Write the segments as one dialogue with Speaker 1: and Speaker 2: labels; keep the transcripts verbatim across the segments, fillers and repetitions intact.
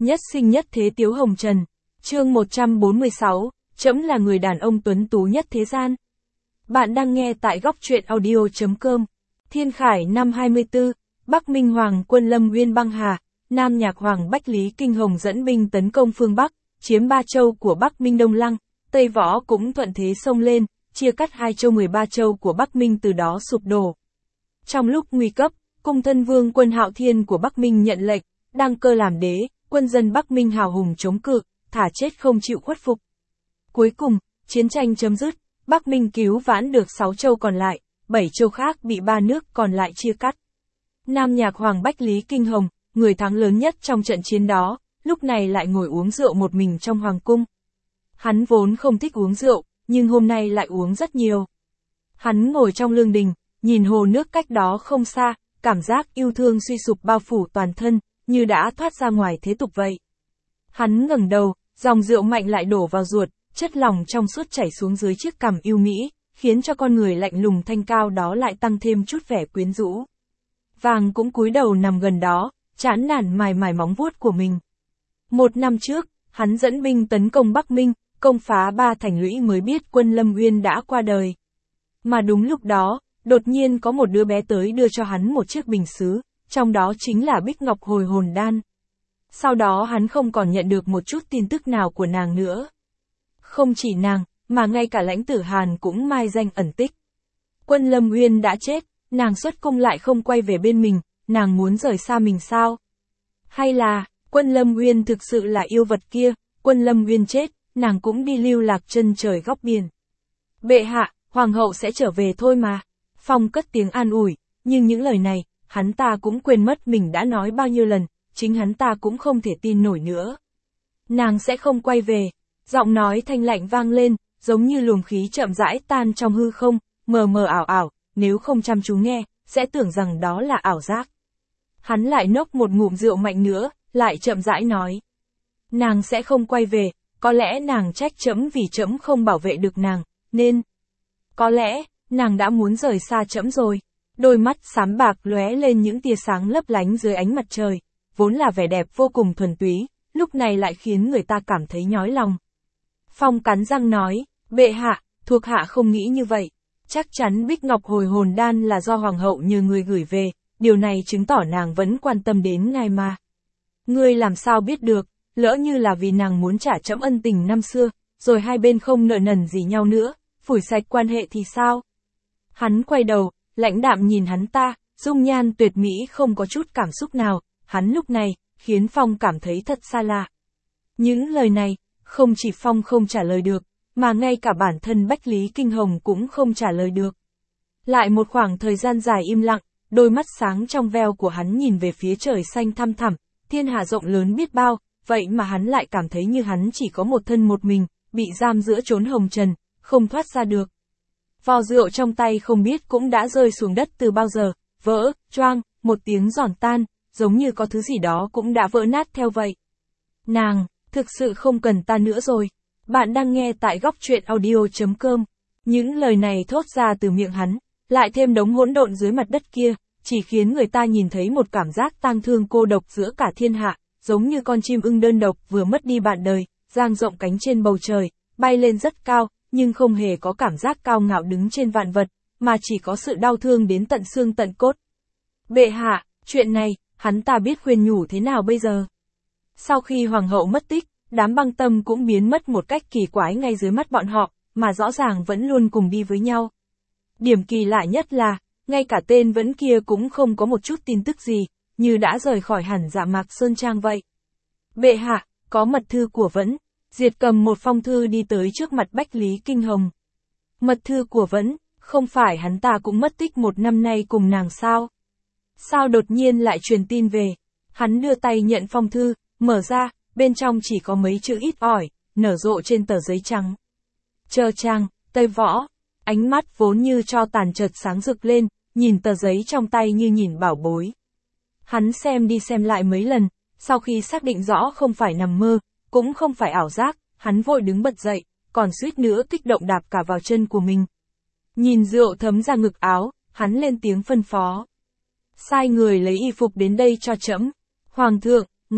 Speaker 1: Nhất sinh nhất thế Tiếu Hồng Trần. Chương một trăm bốn mươi sáu, trẫm là người đàn ông tuấn tú nhất thế gian. Bạn đang nghe tại góc truyện audio chấm com. Thiên Khải năm hai mươi tư, Bắc Minh Hoàng quân Lâm Uyên băng hà, Nam Nhạc Hoàng Bách Lý Kinh Hồng dẫn binh tấn công phương Bắc, chiếm ba châu của Bắc Minh Đông Lăng, Tây Võ cũng thuận thế xông lên, chia cắt hai châu mười ba châu của Bắc Minh từ đó sụp đổ. Trong lúc nguy cấp, cung thân vương quân Hạo Thiên của Bắc Minh nhận lệnh, đăng cơ làm đế, quân dân Bắc Minh hào hùng chống cự, thả chết không chịu khuất phục. Cuối cùng, chiến tranh chấm dứt, Bắc Minh cứu vãn được sáu châu còn lại, bảy châu khác bị ba nước còn lại chia cắt. Nam Nhạc Hoàng Bách Lý Kinh Hồng, người thắng lớn nhất trong trận chiến đó, lúc này lại ngồi uống rượu một mình trong hoàng cung. Hắn vốn không thích uống rượu, nhưng hôm nay lại uống rất nhiều. Hắn ngồi trong lương đình, nhìn hồ nước cách đó không xa, cảm giác yêu thương suy sụp bao phủ toàn thân, như đã thoát ra ngoài thế tục vậy. Hắn ngẩng đầu, dòng rượu mạnh lại đổ vào ruột, chất lỏng trong suốt chảy xuống dưới chiếc cằm yêu mỹ, khiến cho con người lạnh lùng thanh cao đó lại tăng thêm chút vẻ quyến rũ. Vàng cũng cúi đầu nằm gần đó, chán nản mài mài móng vuốt của mình. Một năm trước, hắn dẫn binh tấn công Bắc Minh, công phá ba thành lũy mới biết quân Lâm Uyên đã qua đời. Mà đúng lúc đó, đột nhiên có một đứa bé tới đưa cho hắn một chiếc bình sứ, trong đó chính là Bích Ngọc Hồi Hồn Đan. Sau đó hắn không còn nhận được một chút tin tức nào của nàng nữa. Không chỉ nàng, mà ngay cả Lãnh Tử Hàn cũng mai danh ẩn tích. Quân Lâm Uyên đã chết, nàng xuất cung lại không quay về bên mình, nàng muốn rời xa mình sao? Hay là, quân Lâm Uyên thực sự là yêu vật kia, quân Lâm Uyên chết, nàng cũng đi lưu lạc chân trời góc biển. Bệ hạ, hoàng hậu sẽ trở về thôi mà. Phong cất tiếng an ủi, nhưng những lời này, hắn ta cũng quên mất mình đã nói bao nhiêu lần, chính hắn ta cũng không thể tin nổi nữa. Nàng sẽ không quay về. Giọng nói thanh lạnh vang lên, giống như luồng khí chậm rãi tan trong hư không, mờ mờ ảo ảo, nếu không chăm chú nghe, sẽ tưởng rằng đó là ảo giác. Hắn lại nốc một ngụm rượu mạnh nữa, lại chậm rãi nói. Nàng sẽ không quay về, có lẽ nàng trách trẫm vì trẫm không bảo vệ được nàng, nên... Có lẽ, nàng đã muốn rời xa trẫm rồi. Đôi mắt xám bạc lóe lên những tia sáng lấp lánh dưới ánh mặt trời, vốn là vẻ đẹp vô cùng thuần túy, lúc này lại khiến người ta cảm thấy nhói lòng. Phong cắn răng nói, bệ hạ, thuộc hạ không nghĩ như vậy. Chắc chắn Bích Ngọc Hồi Hồn Đan là do hoàng hậu nhờ người gửi về, điều này chứng tỏ nàng vẫn quan tâm đến ngài mà. Ngươi làm sao biết được, lỡ như là vì nàng muốn trả trẫm ân tình năm xưa, rồi hai bên không nợ nần gì nhau nữa, phủi sạch quan hệ thì sao? Hắn quay đầu, lãnh đạm nhìn hắn ta, dung nhan tuyệt mỹ không có chút cảm xúc nào, hắn lúc này, khiến Phong cảm thấy thật xa lạ. Những lời này, không chỉ Phong không trả lời được, mà ngay cả bản thân Bách Lý Kinh Hồng cũng không trả lời được. Lại một khoảng thời gian dài im lặng, đôi mắt sáng trong veo của hắn nhìn về phía trời xanh thăm thẳm, thiên hạ rộng lớn biết bao, vậy mà hắn lại cảm thấy như hắn chỉ có một thân một mình, bị giam giữa chốn hồng trần, không thoát ra được. Vò rượu trong tay không biết cũng đã rơi xuống đất từ bao giờ, vỡ, choang, một tiếng giòn tan, giống như có thứ gì đó cũng đã vỡ nát theo vậy. Nàng, thực sự không cần ta nữa rồi. Bạn đang nghe tại góc truyện audio chấm com. Những lời này thốt ra từ miệng hắn, lại thêm đống hỗn độn dưới mặt đất kia, chỉ khiến người ta nhìn thấy một cảm giác tang thương cô độc giữa cả thiên hạ, giống như con chim ưng đơn độc vừa mất đi bạn đời, dang rộng cánh trên bầu trời, bay lên rất cao, nhưng không hề có cảm giác cao ngạo đứng trên vạn vật, mà chỉ có sự đau thương đến tận xương tận cốt. Bệ hạ, chuyện này, hắn ta biết khuyên nhủ thế nào bây giờ? Sau khi hoàng hậu mất tích, đám băng tâm cũng biến mất một cách kỳ quái ngay dưới mắt bọn họ, mà rõ ràng vẫn luôn cùng đi với nhau. Điểm kỳ lạ nhất là, ngay cả tên Vẫn kia cũng không có một chút tin tức gì, như đã rời khỏi hẳn Dạ Mạc Sơn Trang vậy. Bệ hạ, có mật thư của Vẫn. Diệt cầm một phong thư đi tới trước mặt Bách Lý Kinh Hồng. Mật thư của Vẫn, không phải hắn ta cũng mất tích một năm nay cùng nàng sao? Sao đột nhiên lại truyền tin về? Hắn đưa tay nhận phong thư, mở ra, bên trong chỉ có mấy chữ ít ỏi, nở rộ trên tờ giấy trắng. Chờ trang, Tây Võ. Ánh mắt vốn như tro tàn chợt sáng rực lên, nhìn tờ giấy trong tay như nhìn bảo bối. Hắn xem đi xem lại mấy lần, sau khi xác định rõ không phải nằm mơ, cũng không phải ảo giác, hắn vội đứng bật dậy, còn suýt nữa kích động đạp cả vào chân của mình. Nhìn rượu thấm ra ngực áo, hắn lên tiếng phân phó. Sai người lấy y phục đến đây cho trẫm. Hoàng thượng, ngài,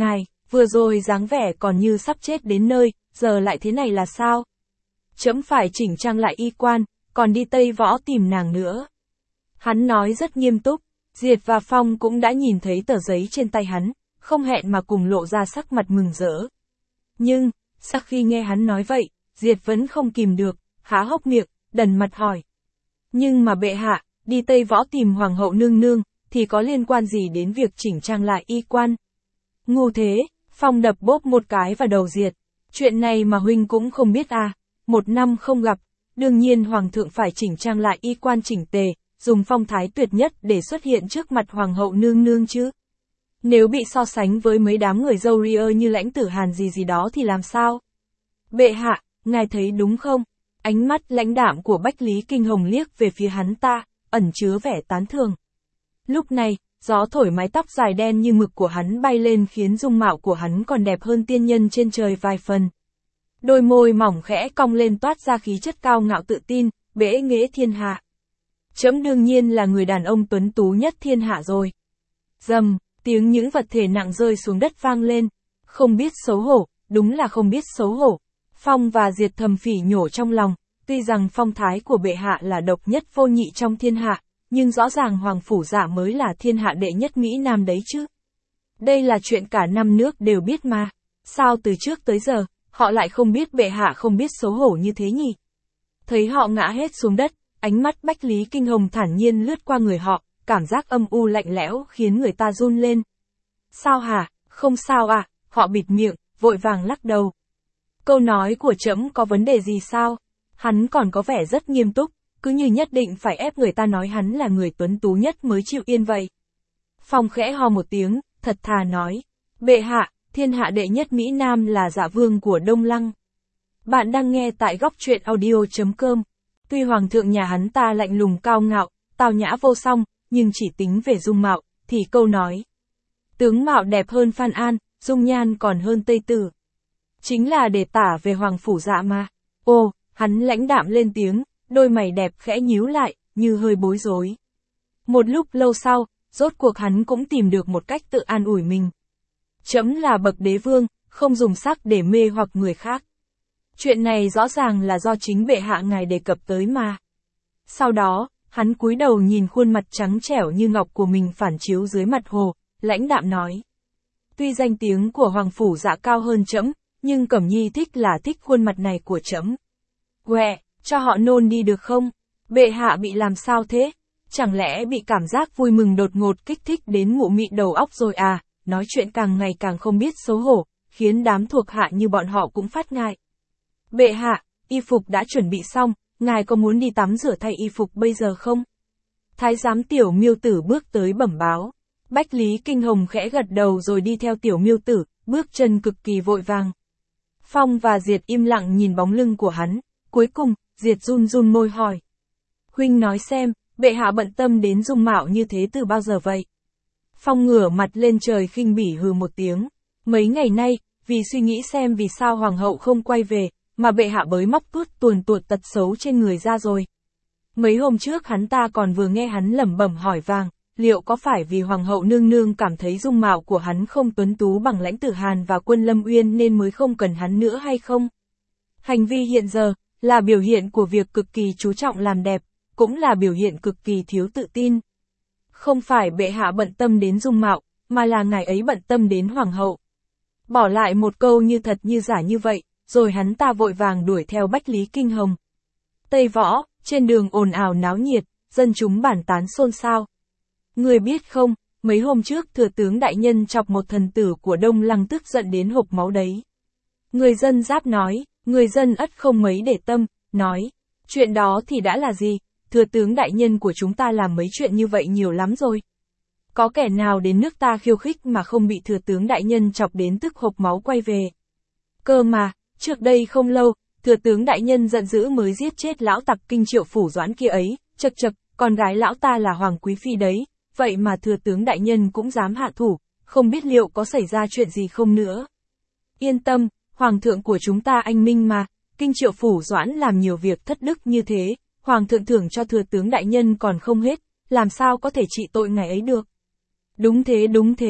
Speaker 1: vừa rồi dáng vẻ còn như sắp chết đến nơi, giờ lại thế này là sao? Trẫm phải chỉnh trang lại y quan, còn đi Tây Võ tìm nàng nữa. Hắn nói rất nghiêm túc, Diệt và Phong cũng đã nhìn thấy tờ giấy trên tay hắn, không hẹn mà cùng lộ ra sắc mặt mừng rỡ. Nhưng, sau khi nghe hắn nói vậy, Diệt vẫn không kìm được, há hốc miệng, đần mặt hỏi. Nhưng mà bệ hạ, đi Tây Võ tìm Hoàng hậu nương nương, thì có liên quan gì đến việc chỉnh trang lại y quan? Ngu thế, Phong đập bốp một cái vào đầu Diệt. Chuyện này mà huynh cũng không biết à, một năm không gặp, đương nhiên Hoàng thượng phải chỉnh trang lại y quan chỉnh tề, dùng phong thái tuyệt nhất để xuất hiện trước mặt Hoàng hậu nương nương chứ. Nếu bị so sánh với mấy đám người dâu ria như Lãnh Tử Hàn gì gì đó thì làm sao? Bệ hạ, ngài thấy đúng không? Ánh mắt lãnh đạm của Bách Lý Kinh Hồng liếc về phía hắn ta, ẩn chứa vẻ tán thường. Lúc này, gió thổi mái tóc dài đen như mực của hắn bay lên khiến dung mạo của hắn còn đẹp hơn tiên nhân trên trời vài phần. Đôi môi mỏng khẽ cong lên toát ra khí chất cao ngạo tự tin, bẽ nghễ thiên hạ. Trẫm đương nhiên là người đàn ông tuấn tú nhất thiên hạ rồi. Rầm, tiếng những vật thể nặng rơi xuống đất vang lên. Không biết xấu hổ, đúng là không biết xấu hổ. Phong và Diệt thầm phỉ nhổ trong lòng, tuy rằng phong thái của bệ hạ là độc nhất vô nhị trong thiên hạ, nhưng rõ ràng Hoàng Phủ Dạ mới là thiên hạ đệ nhất Mỹ Nam đấy chứ. Đây là chuyện cả năm nước đều biết mà. Sao từ trước tới giờ, họ lại không biết bệ hạ không biết xấu hổ như thế nhỉ? Thấy họ ngã hết xuống đất, ánh mắt Bách Lý Kinh Hồng thản nhiên lướt qua người họ, cảm giác âm u lạnh lẽo khiến người ta run lên. Sao hả, không sao à, họ bịt miệng, vội vàng lắc đầu. Câu nói của trẫm có vấn đề gì sao? Hắn còn có vẻ rất nghiêm túc, cứ như nhất định phải ép người ta nói hắn là người tuấn tú nhất mới chịu yên vậy. Phong khẽ ho một tiếng, thật thà nói. Bệ hạ, thiên hạ đệ nhất Mỹ Nam là Dạ Vương của Đông Lăng. Bạn đang nghe tại góc truyện audio chấm com. Tuy hoàng thượng nhà hắn ta lạnh lùng cao ngạo, tào nhã vô song, nhưng chỉ tính về dung mạo, thì câu nói. Tướng mạo đẹp hơn Phan An, dung nhan còn hơn Tây Tử. Chính là để tả về Hoàng Phủ Dạ mà. Ô, hắn lãnh đạm lên tiếng, đôi mày đẹp khẽ nhíu lại, như hơi bối rối. Một lúc lâu sau, rốt cuộc hắn cũng tìm được một cách tự an ủi mình. Trẫm là bậc đế vương, không dùng sắc để mê hoặc người khác. Chuyện này rõ ràng là do chính bệ hạ ngài đề cập tới mà. Sau đó, hắn cúi đầu nhìn khuôn mặt trắng trẻo như ngọc của mình phản chiếu dưới mặt hồ, lãnh đạm nói. Tuy danh tiếng của Hoàng Phủ Dạ cao hơn trẫm, nhưng Cẩm Nhi thích là thích khuôn mặt này của trẫm. Quẹ, cho họ nôn đi được không? Bệ hạ bị làm sao thế? Chẳng lẽ bị cảm giác vui mừng đột ngột kích thích đến mụ mị đầu óc rồi à? Nói chuyện càng ngày càng không biết xấu hổ, khiến đám thuộc hạ như bọn họ cũng phát ngại. Bệ hạ, y phục đã chuẩn bị xong, ngài có muốn đi tắm rửa thay y phục bây giờ không? Thái giám Tiểu Miêu Tử bước tới bẩm báo. Bách Lý Kinh Hồng khẽ gật đầu rồi đi theo Tiểu Miêu Tử, bước chân cực kỳ vội vàng. Phong và Diệt im lặng nhìn bóng lưng của hắn, cuối cùng, Diệt run run môi hỏi. Huynh nói xem, bệ hạ bận tâm đến dung mạo như thế từ bao giờ vậy? Phong ngửa mặt lên trời khinh bỉ hừ một tiếng. Mấy ngày nay, vì suy nghĩ xem vì sao hoàng hậu không quay về, mà bệ hạ bới móc tuốt tuồn tuột tật xấu trên người ra rồi. Mấy hôm trước hắn ta còn vừa nghe hắn lẩm bẩm hỏi vàng, liệu có phải vì hoàng hậu nương nương cảm thấy dung mạo của hắn không tuấn tú bằng Lãnh Tử Hàn và Quân Lâm Uyên nên mới không cần hắn nữa hay không? Hành vi hiện giờ, là biểu hiện của việc cực kỳ chú trọng làm đẹp, cũng là biểu hiện cực kỳ thiếu tự tin. Không phải bệ hạ bận tâm đến dung mạo, mà là ngài ấy bận tâm đến hoàng hậu. Bỏ lại một câu như thật như giả như vậy, rồi hắn ta vội vàng đuổi theo Bách Lý Kinh Hồng. Tây Võ, trên đường ồn ào náo nhiệt, dân chúng bàn tán xôn xao. Người biết không, mấy hôm trước thừa tướng đại nhân chọc một thần tử của Đông Lăng tức giận đến hộc máu đấy. Người dân giáp nói, người dân ất không mấy để tâm, nói, chuyện đó thì đã là gì, thừa tướng đại nhân của chúng ta làm mấy chuyện như vậy nhiều lắm rồi. Có kẻ nào đến nước ta khiêu khích mà không bị thừa tướng đại nhân chọc đến tức hộc máu quay về. Cơ mà, trước đây không lâu, thừa tướng đại nhân giận dữ mới giết chết lão tặc Kinh Triệu Phủ Doãn kia ấy, chật chật, con gái lão ta là Hoàng Quý Phi đấy, vậy mà thừa tướng đại nhân cũng dám hạ thủ, không biết liệu có xảy ra chuyện gì không nữa. Yên tâm, Hoàng thượng của chúng ta anh minh mà, Kinh Triệu Phủ Doãn làm nhiều việc thất đức như thế, Hoàng thượng thưởng cho thừa tướng đại nhân còn không hết, làm sao có thể trị tội ngài ấy được. Đúng thế đúng thế,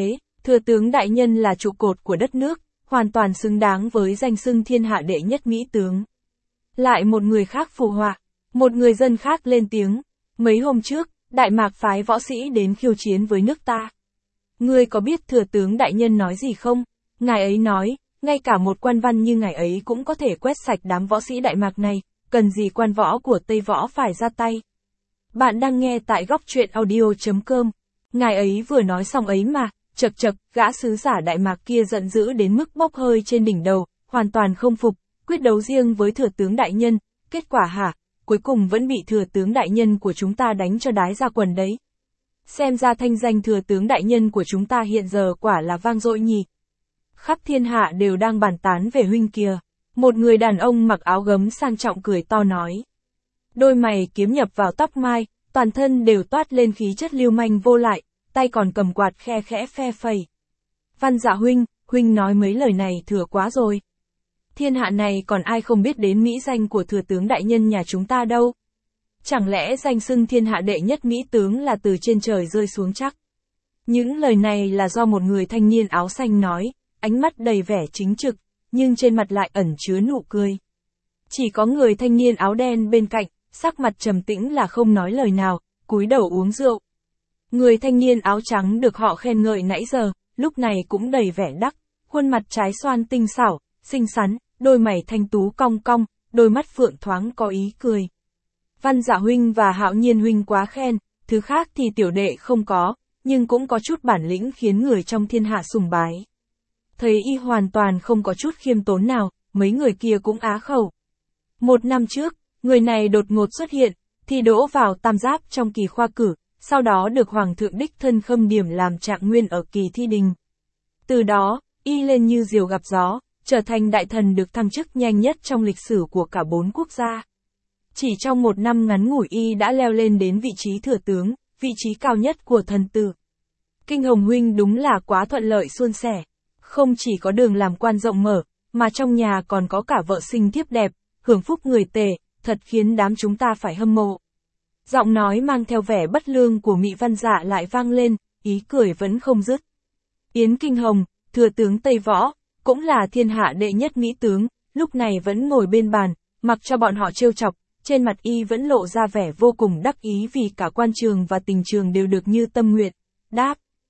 Speaker 1: Thừa tướng đại nhân là trụ cột của đất nước, hoàn toàn xứng đáng với danh xưng thiên hạ đệ nhất Mỹ tướng. Lại một người khác phụ họa, một người dân khác lên tiếng, mấy hôm trước, Đại Mạc phái võ sĩ đến khiêu chiến với nước ta. Ngươi có biết thừa tướng đại nhân nói gì không? Ngài ấy nói, ngay cả một quan văn như ngài ấy cũng có thể quét sạch đám võ sĩ Đại Mạc này, cần gì quan võ của Tây Võ phải ra tay. Bạn đang nghe tại góc truyện audio chấm com. Ngài ấy vừa nói xong ấy mà, chật chật, gã sứ giả Đại Mạc kia giận dữ đến mức bốc hơi trên đỉnh đầu, hoàn toàn không phục, quyết đấu riêng với thừa tướng đại nhân, kết quả hả, cuối cùng vẫn bị thừa tướng đại nhân của chúng ta đánh cho đái ra quần đấy. Xem ra thanh danh thừa tướng đại nhân của chúng ta hiện giờ quả là vang dội nhỉ. Khắp thiên hạ đều đang bàn tán về huynh kìa. Một người đàn ông mặc áo gấm sang trọng cười to nói. Đôi mày kiếm nhập vào tóc mai, toàn thân đều toát lên khí chất lưu manh vô lại, tay còn cầm quạt khe khẽ phe phẩy. Văn Dạ huynh, huynh nói mấy lời này thừa quá rồi. Thiên hạ này còn ai không biết đến mỹ danh của thừa tướng đại nhân nhà chúng ta đâu. Chẳng lẽ danh xưng thiên hạ đệ nhất Mỹ tướng là từ trên trời rơi xuống chắc? Những lời này là do một người thanh niên áo xanh nói, ánh mắt đầy vẻ chính trực, nhưng trên mặt lại ẩn chứa nụ cười. Chỉ có người thanh niên áo đen bên cạnh, sắc mặt trầm tĩnh là không nói lời nào, cúi đầu uống rượu. Người thanh niên áo trắng được họ khen ngợi nãy giờ, lúc này cũng đầy vẻ đắc, khuôn mặt trái xoan tinh xảo, xinh xắn, đôi mày thanh tú cong cong, đôi mắt phượng thoáng có ý cười. Văn Dạ huynh và Hạo Nhiên huynh quá khen, thứ khác thì tiểu đệ không có, nhưng cũng có chút bản lĩnh khiến người trong thiên hạ sùng bái. Thấy y hoàn toàn không có chút khiêm tốn nào, mấy người kia cũng á khẩu. Một năm trước, người này đột ngột xuất hiện, thi đỗ vào tam giáp trong kỳ khoa cử, sau đó được Hoàng thượng đích thân khâm điểm làm trạng nguyên ở kỳ thi đình. Từ đó, y lên như diều gặp gió, trở thành đại thần được thăng chức nhanh nhất trong lịch sử của cả bốn quốc gia. Chỉ trong một năm ngắn ngủi y đã leo lên đến vị trí thừa tướng, vị trí cao nhất của thần tử. Kinh Hồng huynh đúng là quá thuận lợi suôn sẻ. Không chỉ có đường làm quan rộng mở, mà trong nhà còn có cả vợ xinh thiếp đẹp, hưởng phúc người tề, thật khiến đám chúng ta phải hâm mộ. Giọng nói mang theo vẻ bất lương của Mị Văn Dạ lại vang lên, ý cười vẫn không dứt. Yến Kinh Hồng, thừa tướng Tây Võ, cũng là thiên hạ đệ nhất Mỹ tướng, lúc này vẫn ngồi bên bàn, mặc cho bọn họ trêu chọc, trên mặt y vẫn lộ ra vẻ vô cùng đắc ý vì cả quan trường và tình trường đều được như tâm nguyện. Đáp.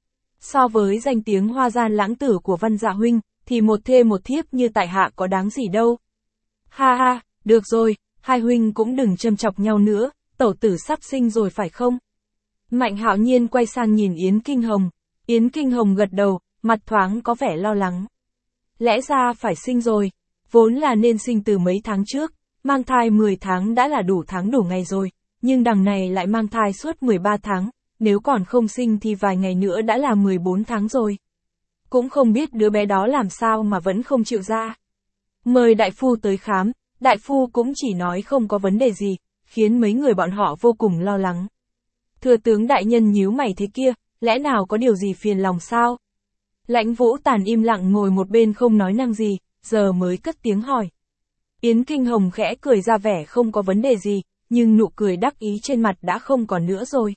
Speaker 1: So với danh tiếng hoa gian lãng tử của Văn Dạ huynh, thì một thê một thiếp như tại hạ có đáng gì đâu. Ha ha, được rồi, hai huynh cũng đừng châm chọc nhau nữa, tẩu tử sắp sinh rồi phải không? Mạnh Hạo Nhiên quay sang nhìn Yến Kinh Hồng. Yến Kinh Hồng gật đầu, mặt thoáng có vẻ lo lắng. Lẽ ra phải sinh rồi, vốn là nên sinh từ mấy tháng trước, mang thai mười tháng đã là đủ tháng đủ ngày rồi, nhưng đằng này lại mang thai suốt mười ba tháng. Nếu còn không sinh thì vài ngày nữa đã là mười bốn tháng rồi. Cũng không biết đứa bé đó làm sao mà vẫn không chịu ra. Mời đại phu tới khám, đại phu cũng chỉ nói không có vấn đề gì, khiến mấy người bọn họ vô cùng lo lắng. Thừa tướng đại nhân nhíu mày thế kia, lẽ nào có điều gì phiền lòng sao? Lãnh Vũ Tàn im lặng ngồi một bên không nói năng gì, giờ mới cất tiếng hỏi. Yến Kinh Hồng khẽ cười ra vẻ không có vấn đề gì, nhưng nụ cười đắc ý trên mặt đã không còn nữa rồi.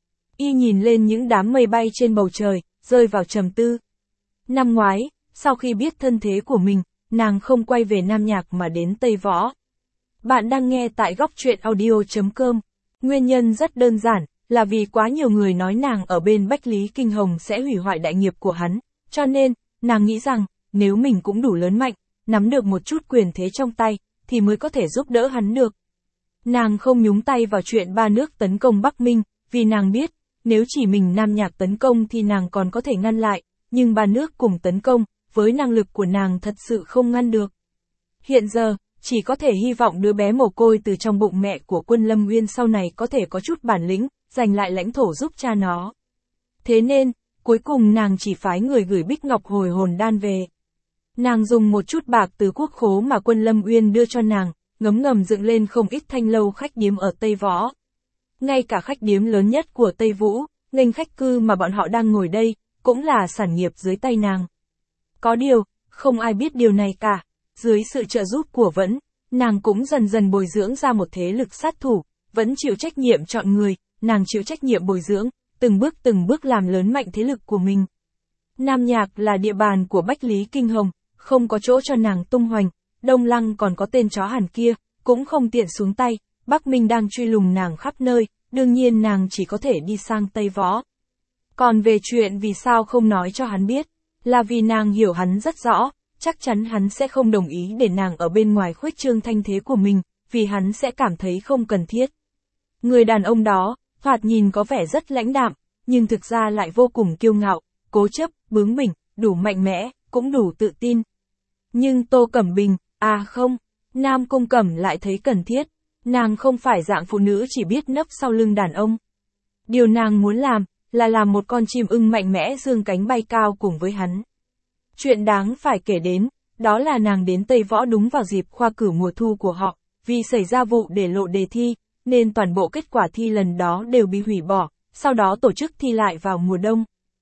Speaker 1: Y nhìn lên những đám mây bay trên bầu trời, rơi vào trầm tư. Năm ngoái, sau khi biết thân thế của mình, nàng không quay về Nam Nhạc mà đến Tây Võ. Bạn đang nghe tại góc truyện audio chấm com. Nguyên nhân rất đơn giản, là vì quá nhiều người nói nàng ở bên Bách Lý Kinh Hồng sẽ hủy hoại đại nghiệp của hắn, cho nên, nàng nghĩ rằng, nếu mình cũng đủ lớn mạnh, nắm được một chút quyền thế trong tay, thì mới có thể giúp đỡ hắn được. Nàng không nhúng tay vào chuyện ba nước tấn công Bắc Minh, vì nàng biết, nếu chỉ mình Nam Nhạc tấn công thì nàng còn có thể ngăn lại, nhưng ba nước cùng tấn công, với năng lực của nàng thật sự không ngăn được. Hiện giờ, chỉ có thể hy vọng đứa bé mồ côi từ trong bụng mẹ của Quân Lâm Uyên sau này có thể có chút bản lĩnh, giành lại lãnh thổ giúp cha nó. Thế nên, cuối cùng nàng chỉ phái người gửi Bích Ngọc hồi hồn đan về. Nàng dùng một chút bạc từ quốc khố mà Quân Lâm Uyên đưa cho nàng, ngấm ngầm dựng lên không ít thanh lâu khách điếm ở Tây Võ. Ngay cả khách điếm lớn nhất của Tây Vũ, nghênh khách cư mà bọn họ đang ngồi đây, cũng là sản nghiệp dưới tay nàng. Có điều, không ai biết điều này cả, dưới sự trợ giúp của Vẫn, nàng cũng dần dần bồi dưỡng ra một thế lực sát thủ, Vẫn chịu trách nhiệm chọn người, nàng chịu trách nhiệm bồi dưỡng, từng bước từng bước làm lớn mạnh thế lực của mình. Nam Nhạc là địa bàn của Bách Lý Kinh Hồng, không có chỗ cho nàng tung hoành, Đông Lăng còn có tên chó Hàn kia, cũng không tiện xuống tay, Bắc Minh đang truy lùng nàng khắp nơi, đương nhiên nàng chỉ có thể đi sang Tây Võ. Còn về chuyện vì sao không nói cho hắn biết, là vì nàng hiểu hắn rất rõ, chắc chắn hắn sẽ không đồng ý để nàng ở bên ngoài khuếch trương thanh thế của mình, vì hắn sẽ cảm thấy không cần thiết. Người đàn ông đó, thoạt nhìn có vẻ rất lãnh đạm, nhưng thực ra lại vô cùng kiêu ngạo, cố chấp, bướng bỉnh, đủ mạnh mẽ, cũng đủ tự tin. Nhưng Tô Cẩm Bình, à không, Nam Cung Cẩm lại thấy cần thiết, nàng không phải dạng phụ nữ chỉ biết nấp sau lưng đàn ông. Điều nàng muốn làm, là làm một con chim ưng mạnh mẽ dương cánh bay cao cùng với hắn. Chuyện đáng phải kể đến, đó là nàng đến Tây Võ đúng vào dịp khoa cử mùa thu của họ, vì xảy ra vụ để lộ đề thi, nên toàn bộ kết quả thi lần đó đều bị hủy bỏ, sau đó tổ chức thi lại vào mùa đông.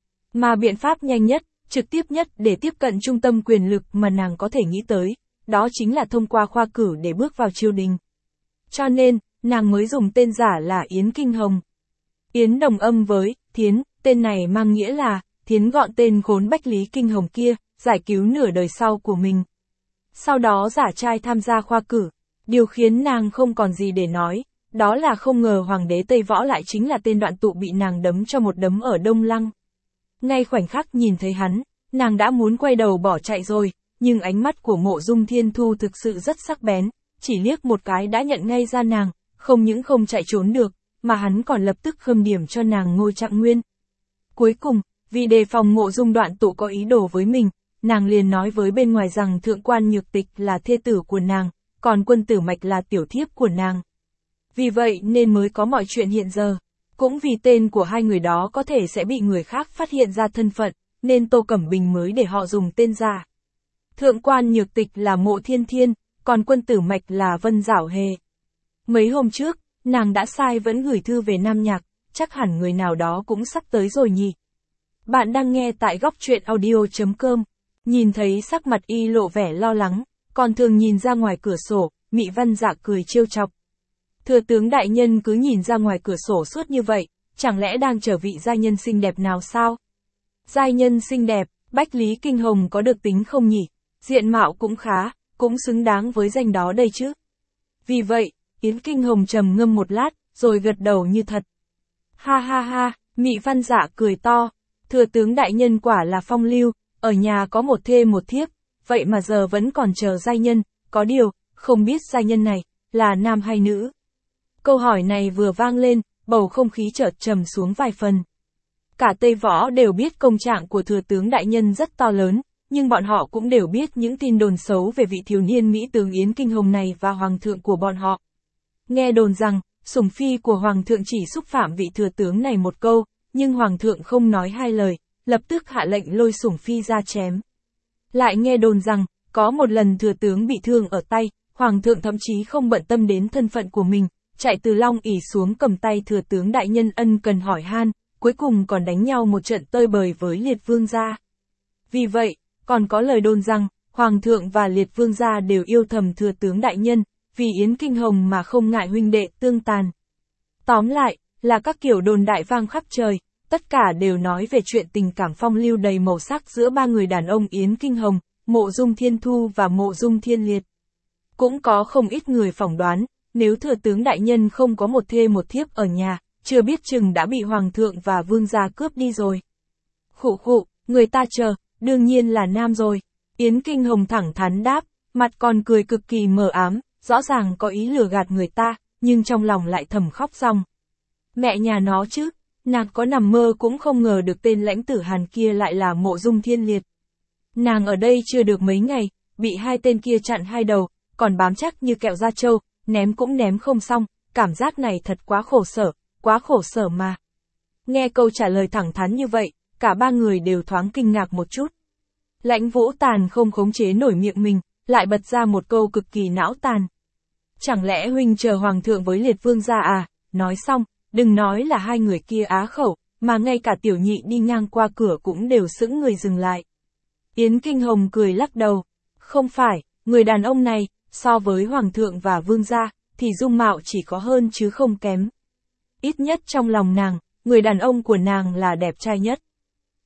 Speaker 1: Mà biện pháp nhanh nhất, trực tiếp nhất để tiếp cận trung tâm quyền lực mà nàng có thể nghĩ tới, đó chính là thông qua khoa cử để bước vào triều đình. Cho nên, nàng mới dùng tên giả là Yến Kinh Hồng. Yến đồng âm với Thiến, tên này mang nghĩa là Thiến gọn tên khốn Bách Lý Kinh Hồng kia, giải cứu nửa đời sau của mình. Sau đó giả trai tham gia khoa cử, điều khiến nàng không còn gì để nói, đó là không ngờ hoàng đế Tây Võ lại chính là tên Đoạn Tụ bị nàng đấm cho một đấm ở Đông Lăng. Ngay khoảnh khắc nhìn thấy hắn, nàng đã muốn quay đầu bỏ chạy rồi, nhưng ánh mắt của Mộ Dung Thiên Thu thực sự rất sắc bén, chỉ liếc một cái đã nhận ngay ra nàng, không những không chạy trốn được, mà hắn còn lập tức khâm điểm cho nàng ngôi trạng nguyên. Cuối cùng, vì đề phòng Mộ Dung Đoạn Tụ có ý đồ với mình, nàng liền nói với bên ngoài rằng Thượng quan Nhược Tịch là thê tử của nàng, còn Quân Tử Mạch là tiểu thiếp của nàng. Vì vậy nên mới có mọi chuyện hiện giờ. Cũng vì tên của hai người đó có thể sẽ bị người khác phát hiện ra thân phận, nên Tô Cẩm Bình mới để họ dùng tên giả. Thượng quan Nhược Tịch là Mộ Thiên Thiên, còn Quân Tử Mạch là Vân Giảo Hề. Mấy hôm trước, nàng đã sai vẫn gửi thư về Nam Nhạc, chắc hẳn người nào đó cũng sắp tới rồi nhỉ. Bạn đang nghe tại góc truyện audio chấm com. Nhìn thấy sắc mặt y lộ vẻ lo lắng, còn thường nhìn ra ngoài cửa sổ, Mị Văn Dạ cười trêu chọc. Thừa tướng đại nhân cứ nhìn ra ngoài cửa sổ suốt như vậy, chẳng lẽ đang chờ vị giai nhân xinh đẹp nào sao? Giai nhân xinh đẹp, Bách Lý Kinh Hồng có được tính không nhỉ? Diện mạo cũng khá, cũng xứng đáng với danh đó đây chứ. Vì vậy, Yến Kinh Hồng trầm ngâm một lát, rồi gật đầu như thật. Ha ha ha, Mị Văn Dạ cười to. Thừa tướng đại nhân quả là phong lưu, ở nhà có một thê một thiếp, vậy mà giờ vẫn còn chờ giai nhân, có điều, không biết giai nhân này, là nam hay nữ. Câu hỏi này vừa vang lên, bầu không khí chợt trầm xuống vài phần. Cả Tây Võ đều biết công trạng của thừa tướng đại nhân rất to lớn, nhưng bọn họ cũng đều biết những tin đồn xấu về vị thiếu niên Mỹ tướng Yến Kinh Hồng này và hoàng thượng của bọn họ. Nghe đồn rằng, sủng phi của hoàng thượng chỉ xúc phạm vị thừa tướng này một câu, nhưng hoàng thượng không nói hai lời, lập tức hạ lệnh lôi sủng phi ra chém. Lại nghe đồn rằng, có một lần thừa tướng bị thương ở tay, hoàng thượng thậm chí không bận tâm đến thân phận của mình, chạy từ Long ỷ xuống cầm tay thừa tướng đại nhân ân cần hỏi han, cuối cùng còn đánh nhau một trận tơi bời với Liệt Vương gia. Vì vậy, còn có lời đồn rằng, hoàng thượng và Liệt Vương gia đều yêu thầm thừa tướng đại nhân, vì Yến Kinh Hồng mà không ngại huynh đệ tương tàn. Tóm lại, là các kiểu đồn đại vang khắp trời, tất cả đều nói về chuyện tình cảm phong lưu đầy màu sắc giữa ba người đàn ông Yến Kinh Hồng, Mộ Dung Thiên Thu và Mộ Dung Thiên Liệt. Cũng có không ít người phỏng đoán, nếu thừa tướng đại nhân không có một thê một thiếp ở nhà, chưa biết chừng đã bị hoàng thượng và vương gia cướp đi rồi. Khụ khụ, người ta chờ, đương nhiên là nam rồi. Yến Kinh Hồng thẳng thắn đáp, mặt còn cười cực kỳ mờ ám, rõ ràng có ý lừa gạt người ta, nhưng trong lòng lại thầm khóc ròng. Mẹ nhà nó chứ, nàng có nằm mơ cũng không ngờ được tên lãnh tử Hàn kia lại là Mộ Dung Thiên Liệt. Nàng ở đây chưa được mấy ngày, bị hai tên kia chặn hai đầu, còn bám chắc như kẹo da trâu, ném cũng ném không xong, cảm giác này thật quá khổ sở, quá khổ sở mà. Nghe câu trả lời thẳng thắn như vậy, cả ba người đều thoáng kinh ngạc một chút. Lãnh Vũ Tàn không khống chế nổi miệng mình, lại bật ra một câu cực kỳ não tàn. Chẳng lẽ huynh chờ hoàng thượng với Liệt Vương gia à? Nói xong, đừng nói là hai người kia á khẩu, mà ngay cả tiểu nhị đi ngang qua cửa cũng đều sững người dừng lại. Yến Kinh Hồng cười lắc đầu. Không phải, người đàn ông này, so với hoàng thượng và vương gia, thì dung mạo chỉ có hơn chứ không kém. Ít nhất trong lòng nàng, người đàn ông của nàng là đẹp trai nhất.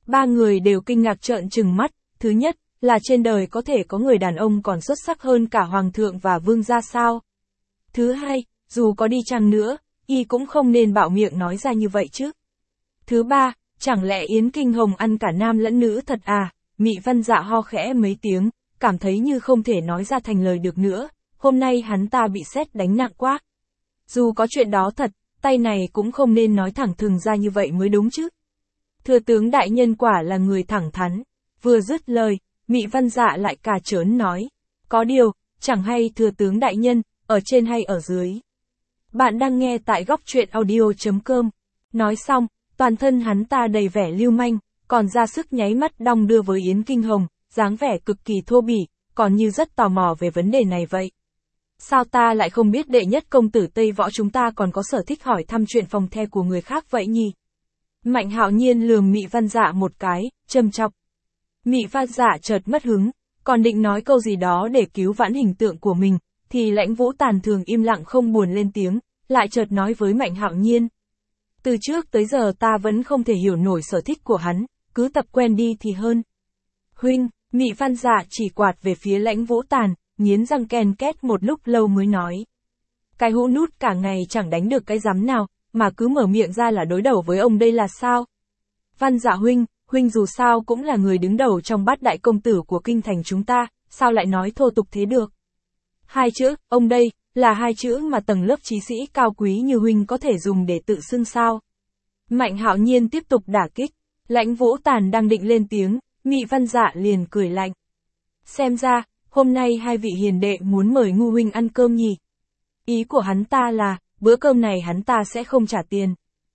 Speaker 1: Ba người đều kinh ngạc trợn trừng mắt, thứ nhất, là trên đời có thể có người đàn ông còn xuất sắc hơn cả hoàng thượng và vương gia sao? Thứ hai, dù có đi chăng nữa, y cũng không nên bạo miệng nói ra như vậy chứ. Thứ ba, chẳng lẽ Yến Kinh Hồng ăn cả nam lẫn nữ thật à? Mị Văn Dạ ho khẽ mấy tiếng, cảm thấy như không thể nói ra thành lời được nữa, hôm nay hắn ta bị sét đánh nặng quá. Dù có chuyện đó thật, tay này cũng không nên nói thẳng thừng ra như vậy mới đúng chứ. Thừa tướng đại nhân quả là người thẳng thắn, vừa dứt lời, Mị Văn Dạ lại cà trớn nói, có điều, chẳng hay thừa tướng đại nhân, ở trên hay ở dưới. Bạn đang nghe tại góc truyện audio chấm com. Nói xong, toàn thân hắn ta đầy vẻ lưu manh, còn ra sức nháy mắt đong đưa với Yến Kinh Hồng, dáng vẻ cực kỳ thô bỉ, còn như rất tò mò về vấn đề này vậy. Sao ta lại không biết đệ nhất công tử Tây Võ chúng ta còn có sở thích hỏi thăm chuyện phòng the của người khác vậy nhỉ? Mạnh Hạo Nhiên lườm Mị Văn Dạ một cái, châm chọc. Mị Văn Dạ chợt mất hứng, còn định nói câu gì đó để cứu vãn hình tượng của mình, thì Lãnh Vũ Tàn thường im lặng không buồn lên tiếng, lại chợt nói với Mạnh Hạo Nhiên. Từ trước tới giờ ta vẫn không thể hiểu nổi sở thích của hắn, cứ tập quen đi thì hơn. Huynh, Mị Văn Dạ chỉ quạt về phía Lãnh Vũ Tàn, nghiến răng ken két một lúc lâu mới nói. Cái hũ nút cả ngày chẳng đánh được cái rắm nào, mà cứ mở miệng ra là đối đầu với ông đây là sao? Văn Dạ huynh, huynh dù sao cũng là người đứng đầu trong bát đại công tử của kinh thành chúng ta, sao lại nói thô tục thế được? Hai chữ, ông đây, là hai chữ mà tầng lớp trí sĩ cao quý như huynh có thể dùng để tự xưng sao? Mạnh Hạo Nhiên tiếp tục đả kích, Lãnh Vũ Tàn đang định lên tiếng, Mị Văn Dạ liền cười lạnh. Xem ra, hôm nay hai vị hiền đệ muốn mời Ngu huynh ăn cơm nhỉ? Ý của hắn ta là, bữa cơm này hắn ta sẽ không trả tiền.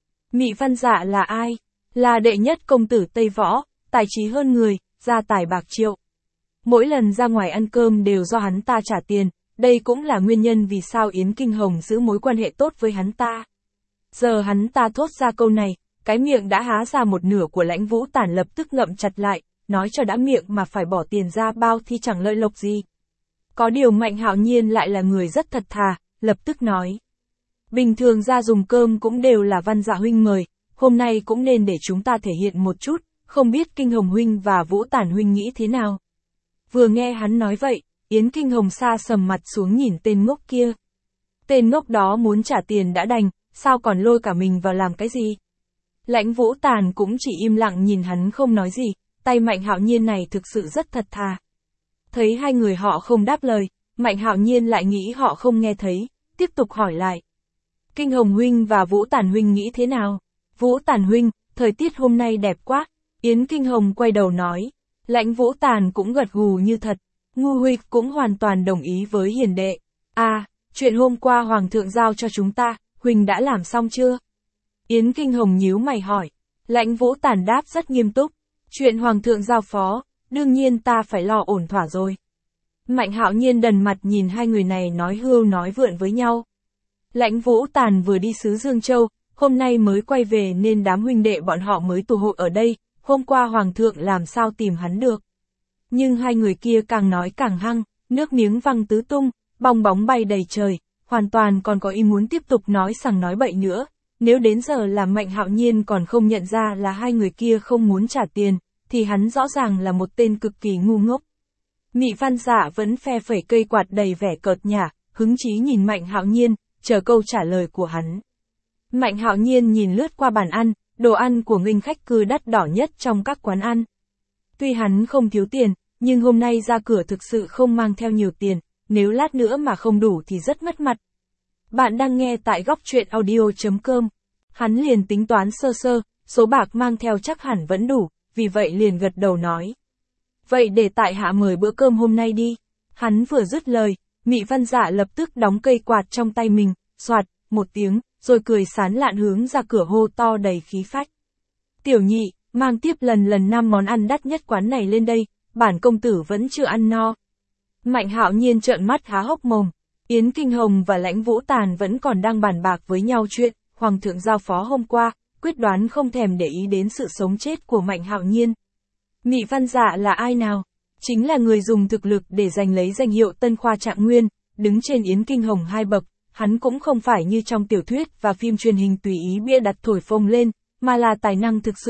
Speaker 1: Mị Văn Dạ là ai? Là đệ nhất công tử Tây Võ, tài trí hơn người, gia tài bạc triệu. Mỗi lần ra ngoài ăn cơm đều do hắn ta trả tiền, đây cũng là nguyên nhân vì sao Yến Kinh Hồng giữ mối quan hệ tốt với hắn ta. Giờ hắn ta thốt ra câu này, cái miệng đã há ra một nửa của Lãnh Vũ Tàn lập tức ngậm chặt lại, nói cho đã miệng mà phải bỏ tiền ra bao thì chẳng lợi lộc gì. Có điều Mạnh Hạo Nhiên lại là người rất thật thà, lập tức nói. Bình thường ra dùng cơm cũng đều là Văn Dạ huynh mời, hôm nay cũng nên để chúng ta thể hiện một chút, không biết Kinh Hồng huynh và Vũ Tàn huynh nghĩ thế nào. Vừa nghe hắn nói vậy, Yến Kinh Hồng sa sầm mặt xuống nhìn tên ngốc kia. Tên ngốc đó muốn trả tiền đã đành, sao còn lôi cả mình vào làm cái gì? Lãnh Vũ Tàn cũng chỉ im lặng nhìn hắn không nói gì, tay Mạnh Hạo Nhiên này thực sự rất thật thà. Thấy hai người họ không đáp lời, Mạnh Hạo Nhiên lại nghĩ họ không nghe thấy, tiếp tục hỏi lại. Kinh Hồng huynh và Vũ Tàn huynh nghĩ thế nào? Vũ Tàn huynh, thời tiết hôm nay đẹp quá. Yến Kinh Hồng quay đầu nói. Lãnh Vũ Tàn cũng gật gù như thật. Ngu huynh cũng hoàn toàn đồng ý với hiền đệ. À, chuyện hôm qua Hoàng thượng giao cho chúng ta, huynh đã làm xong chưa? Yến Kinh Hồng nhíu mày hỏi. Lãnh Vũ Tàn đáp rất nghiêm túc. Chuyện Hoàng thượng giao phó, đương nhiên ta phải lo ổn thỏa rồi. Mạnh Hạo Nhiên đần mặt nhìn hai người này nói hưu nói vượn với nhau. Lãnh Vũ Tàn vừa đi xứ Dương Châu, hôm nay mới quay về nên đám huynh đệ bọn họ mới tụ hội ở đây, hôm qua Hoàng thượng làm sao tìm hắn được. Nhưng hai người kia càng nói càng hăng, nước miếng văng tứ tung, bong bóng bay đầy trời, hoàn toàn còn có ý muốn tiếp tục nói sằng nói bậy nữa. Nếu đến giờ là Mạnh Hạo Nhiên còn không nhận ra là hai người kia không muốn trả tiền, thì hắn rõ ràng là một tên cực kỳ ngu ngốc. Mị Văn Dạ vẫn phe phẩy cây quạt đầy vẻ cợt nhả, hứng chí nhìn Mạnh Hạo Nhiên, chờ câu trả lời của hắn. Mạnh Hạo Nhiên nhìn lướt qua bàn ăn, đồ ăn của nghênh khách cư đắt đỏ nhất trong các quán ăn. Tuy hắn không thiếu tiền, nhưng hôm nay ra cửa thực sự không mang theo nhiều tiền, nếu lát nữa mà không đủ thì rất mất mặt. Bạn đang nghe tại góc truyện audio chấm com. Hắn liền tính toán sơ sơ, số bạc mang theo chắc hẳn vẫn đủ, vì vậy liền gật đầu nói. Vậy để tại hạ mời bữa cơm hôm nay đi. Hắn vừa dứt lời, Mị Văn Dạ lập tức đóng cây quạt trong tay mình, xoạt, một tiếng, rồi cười sán lạn hướng ra cửa hô to đầy khí phách. Tiểu nhị, mang tiếp lần lần năm món ăn đắt nhất quán này lên đây, bản công tử vẫn chưa ăn no. Mạnh Hạo Nhiên trợn mắt há hốc mồm. Yến Kinh Hồng và Lãnh Vũ Tàn vẫn còn đang bàn bạc với nhau chuyện Hoàng thượng giao phó hôm qua, quyết đoán không thèm để ý đến sự sống chết của Mạnh Hạo Nhiên. Mị Văn Dạ là ai nào? Chính là người dùng thực lực để giành lấy danh hiệu Tân Khoa Trạng Nguyên, đứng trên Yến Kinh Hồng hai bậc. Hắn cũng không phải như trong tiểu thuyết và phim truyền hình tùy ý bịa đặt thổi phồng lên, mà là tài năng thực sự,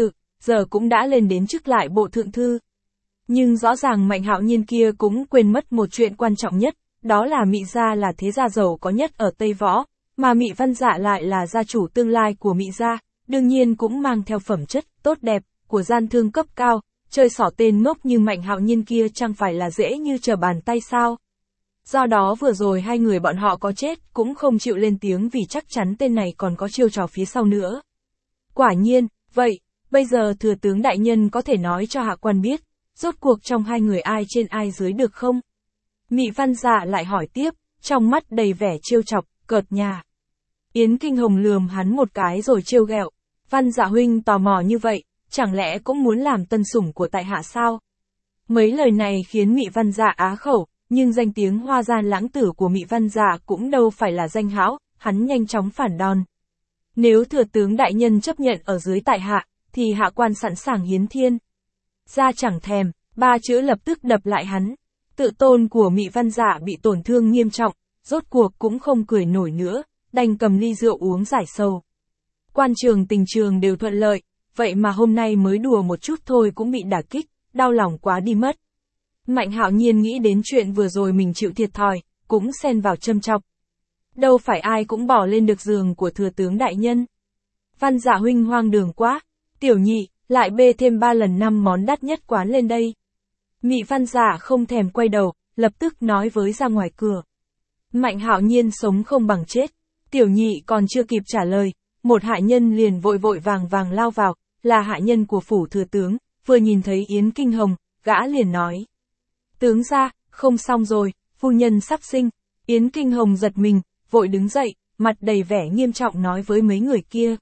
Speaker 1: giờ cũng đã lên đến chức lại bộ thượng thư. Nhưng rõ ràng Mạnh Hạo Nhiên kia cũng quên mất một chuyện quan trọng nhất, đó là Mị gia là thế gia giàu có nhất ở Tây Võ, mà Mị Văn Dạ lại là gia chủ tương lai của Mị gia, đương nhiên cũng mang theo phẩm chất tốt đẹp của gian thương cấp cao, chơi xỏ tên ngốc như Mạnh Hạo Nhiên kia chẳng phải là dễ như trở bàn tay sao. Do đó vừa rồi hai người bọn họ có chết cũng không chịu lên tiếng vì chắc chắn tên này còn có chiêu trò phía sau nữa. Quả nhiên, vậy, bây giờ thừa tướng đại nhân có thể nói cho hạ quan biết, rốt cuộc trong hai người ai trên ai dưới được không? Mị Văn Dạ lại hỏi tiếp, trong mắt đầy vẻ trêu chọc, cợt nhà. Yến Kinh Hồng lườm hắn một cái rồi trêu ghẹo, Văn Dạ huynh tò mò như vậy, chẳng lẽ cũng muốn làm tân sủng của tại hạ sao? Mấy lời này khiến Mị Văn Dạ á khẩu, nhưng danh tiếng hoa gian lãng tử của Mị Văn Dạ cũng đâu phải là danh hão, hắn nhanh chóng phản đòn. Nếu thừa tướng đại nhân chấp nhận ở dưới tại hạ, thì hạ quan sẵn sàng hiến thiên. Ra chẳng thèm, ba chữ lập tức đập lại hắn. Tự tôn của Mị Văn Dạ bị tổn thương nghiêm trọng, rốt cuộc cũng không cười nổi nữa, đành cầm ly rượu uống giải sầu. Quan trường tình trường đều thuận lợi, vậy mà hôm nay mới đùa một chút thôi cũng bị đả kích, đau lòng quá đi mất. Mạnh Hạo Nhiên nghĩ đến chuyện vừa rồi mình chịu thiệt thòi, cũng xen vào châm chọc. Đâu phải ai cũng bỏ lên được giường của thừa tướng đại nhân. Văn Dạ huynh hoang đường quá, tiểu nhị, lại bê thêm ba lần năm món đắt nhất quán lên đây. Mị Văn Dạ không thèm quay đầu, lập tức nói với ra ngoài cửa. Mạnh Hạo Nhiên sống không bằng chết, tiểu nhị còn chưa kịp trả lời, một hạ nhân liền vội vội vàng vàng lao vào, là hạ nhân của phủ thừa tướng, vừa nhìn thấy Yến Kinh Hồng, gã liền nói. Tướng gia, không xong rồi, phu nhân sắp sinh. Yến Kinh Hồng giật mình, vội đứng dậy, mặt đầy vẻ nghiêm trọng nói với mấy người kia.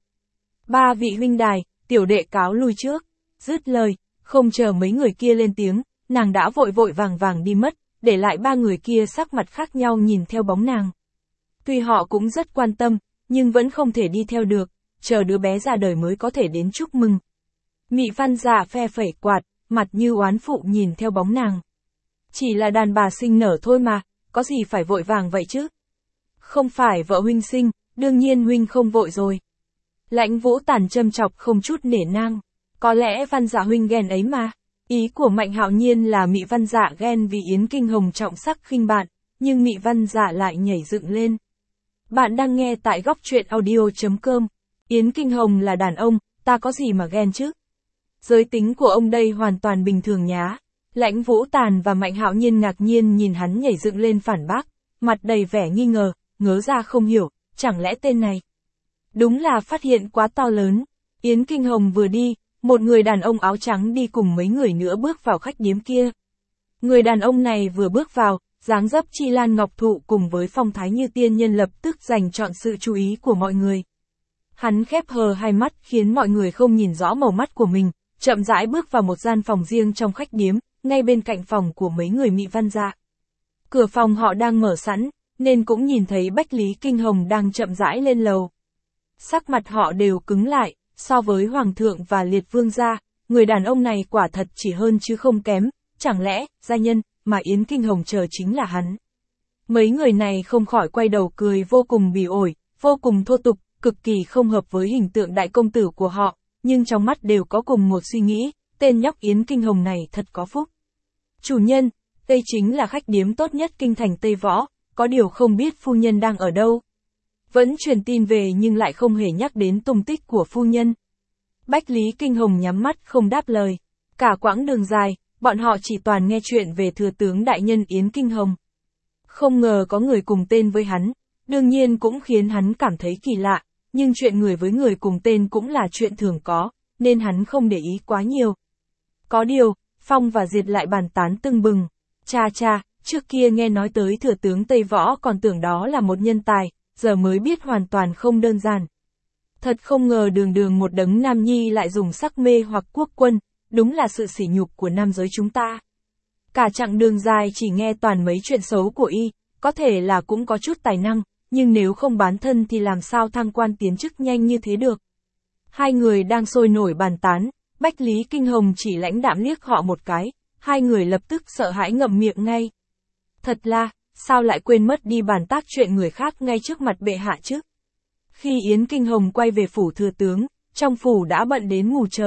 Speaker 1: Ba vị huynh đài, tiểu đệ cáo lui trước. Dứt lời, không chờ mấy người kia lên tiếng, nàng đã vội vội vàng vàng đi mất, để lại ba người kia sắc mặt khác nhau nhìn theo bóng nàng. Tuy họ cũng rất quan tâm, nhưng vẫn không thể đi theo được, chờ đứa bé ra đời mới có thể đến chúc mừng. Mị Văn Dạ phe phẩy quạt, mặt như oán phụ nhìn theo bóng nàng. Chỉ là đàn bà sinh nở thôi mà, có gì phải vội vàng vậy chứ? Không phải vợ huynh sinh, đương nhiên huynh không vội rồi. Lãnh Vũ Tàn châm chọc không chút nể nang. Có lẽ Văn Dạ huynh ghen ấy mà. Ý của Mạnh Hạo Nhiên là Mị Văn Dạ ghen vì Yến Kinh Hồng trọng sắc khinh bạn, nhưng Mị Văn Dạ lại nhảy dựng lên. Bạn đang nghe tại góc truyện audio chấm com. Yến Kinh Hồng là đàn ông, ta có gì mà ghen chứ? Giới tính của ông đây hoàn toàn bình thường nhá. Lãnh Vũ Tàn và Mạnh Hạo Nhiên ngạc nhiên nhìn hắn nhảy dựng lên phản bác, mặt đầy vẻ nghi ngờ, ngớ ra không hiểu, chẳng lẽ tên này. Đúng là phát hiện quá to lớn. Yến Kinh Hồng vừa đi, một người đàn ông áo trắng đi cùng mấy người nữa bước vào khách điếm kia. Người đàn ông này vừa bước vào, dáng dấp chi lan ngọc thụ cùng với phong thái như tiên nhân lập tức giành trọn sự chú ý của mọi người. Hắn khép hờ hai mắt khiến mọi người không nhìn rõ màu mắt của mình, chậm rãi bước vào một gian phòng riêng trong khách điếm, ngay bên cạnh phòng của mấy người Mị Văn Dạ. Cửa phòng họ đang mở sẵn, nên cũng nhìn thấy Bách Lý Kinh Hồng đang chậm rãi lên lầu. Sắc mặt họ đều cứng lại, so với Hoàng thượng và Liệt Vương gia, người đàn ông này quả thật chỉ hơn chứ không kém, chẳng lẽ, gia nhân, mà Yến Kinh Hồng chờ chính là hắn. Mấy người này không khỏi quay đầu cười vô cùng bỉ ổi, vô cùng thô tục, cực kỳ không hợp với hình tượng đại công tử của họ, nhưng trong mắt đều có cùng một suy nghĩ, tên nhóc Yến Kinh Hồng này thật có phúc. Chủ nhân, đây chính là khách điếm tốt nhất kinh thành Tây Võ, có điều không biết phu nhân đang ở đâu. Vẫn truyền tin về nhưng lại không hề nhắc đến tung tích của phu nhân. Bách Lý Kinh Hồng nhắm mắt không đáp lời. Cả quãng đường dài, bọn họ chỉ toàn nghe chuyện về thừa tướng đại nhân Yến Kinh Hồng. Không ngờ có người cùng tên với hắn, đương nhiên cũng khiến hắn cảm thấy kỳ lạ, nhưng chuyện người với người cùng tên cũng là chuyện thường có, nên hắn không để ý quá nhiều. Có điều, Phong và Diệt lại bàn tán tưng bừng. Cha cha, trước kia nghe nói tới thừa tướng Tây Võ còn tưởng đó là một nhân tài, giờ mới biết hoàn toàn không đơn giản. Thật không ngờ đường đường một đấng nam nhi lại dùng sắc mê hoặc quốc quân, đúng là sự sỉ nhục của nam giới chúng ta. Cả chặng đường dài chỉ nghe toàn mấy chuyện xấu của y, có thể là cũng có chút tài năng, nhưng nếu không bán thân thì làm sao thăng quan tiến chức nhanh như thế được. Hai người đang sôi nổi bàn tán, Bách Lý Kinh Hồng chỉ lãnh đạm liếc họ một cái, hai người lập tức sợ hãi ngậm miệng ngay. Thật là, sao lại quên mất đi bàn tác chuyện người khác ngay trước mặt bệ hạ chứ? Khi Yến Kinh Hồng quay về phủ thừa tướng, trong phủ đã bận đến ngủ trời,